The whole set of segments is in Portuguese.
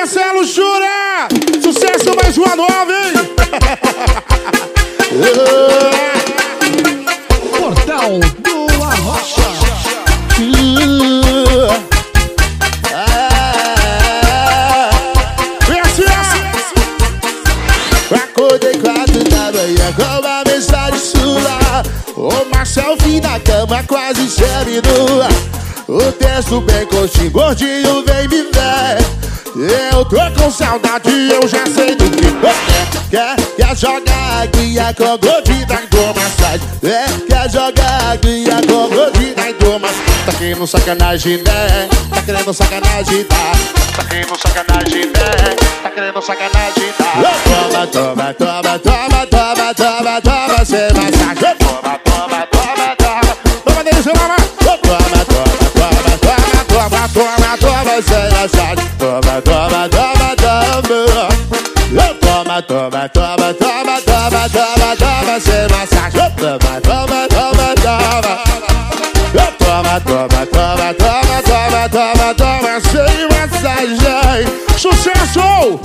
essa é a luxúria. Sucesso mais uma nova, hein? Portal do Arrocha. Acordei 4 da manhã com uma mensagem sua, uma selfie na cama quase seminua. O texto bem coxinho, gordinho, vem me ver. Eu tô com saudade, eu já sei do que quer jogar aguinha com gordinha e dou massagem. Quer jogar aguinha com gordinha e dou massagem. Tá querendo sacanagem, né? Tá querendo sacanagem, tá? Tá querendo sacanagem, né? Tá querendo sacanagem, tá? Toma, toma, toma, toma, toma, toma, toma, sem massagem. Toma, toma, toma, toma. Toma, deixa eu mamar. Toma, toma, toma, toma, toma, toma, toma, sem massagem. Toma, toma, toma, toma. Toma, toma, toma, toma, toma, toma, toma, sem massagem. Toma, toma, toma, toma. Toma, toma, toma, toma, toma, toma, toma, sem massagem. Sucesso!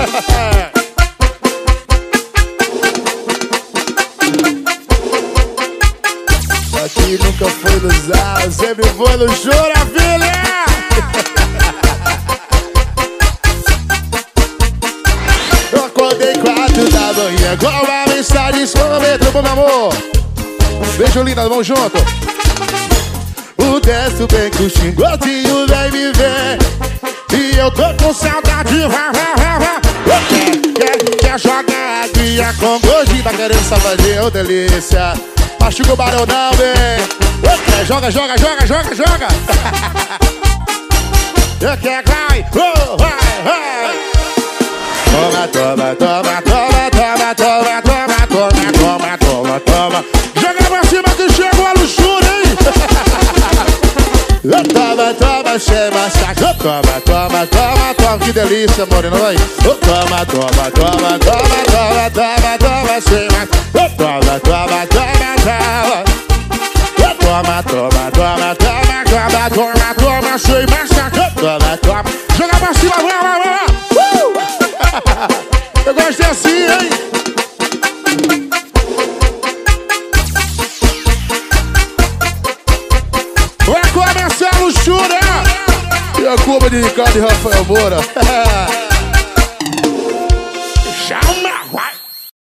Aqui nunca foi ilusão, sempre foi luxúria, filha! Eu acordei 4 da manhã com uma mensagem somente pro meu amor. Beijo, linda, vamos junto. O texto bem coxinho, gordinho, vem me ver. E eu tô com saudade, Quer jogar aguinha com gordinho, tá querendo safadinho, delícia. Machuca o barão não, vem. Joga, joga, joga, joga, joga. Quer, vai, vai. Toma, toma, toma, toma, toma, toma, toma, toma, toma, toma, toma. Joga pra cima que chegou a luxúria, hein? Toma, toma, sem massagem. Toma, toma, toma, toma. Que delícia, moreno, vai. Toma, toma, toma, toma, toma, toma, toma, sem massagem. Toma, toma, toma, toma. Toma, toma, toma, toma, toma, toma, toma, sem massagem. Toma, toma. Joga pra cima, vai, vai, vai. Eu gosto assim, hein? Vai começar a luxúria! E a curva de Ricardo e Rafael Moura.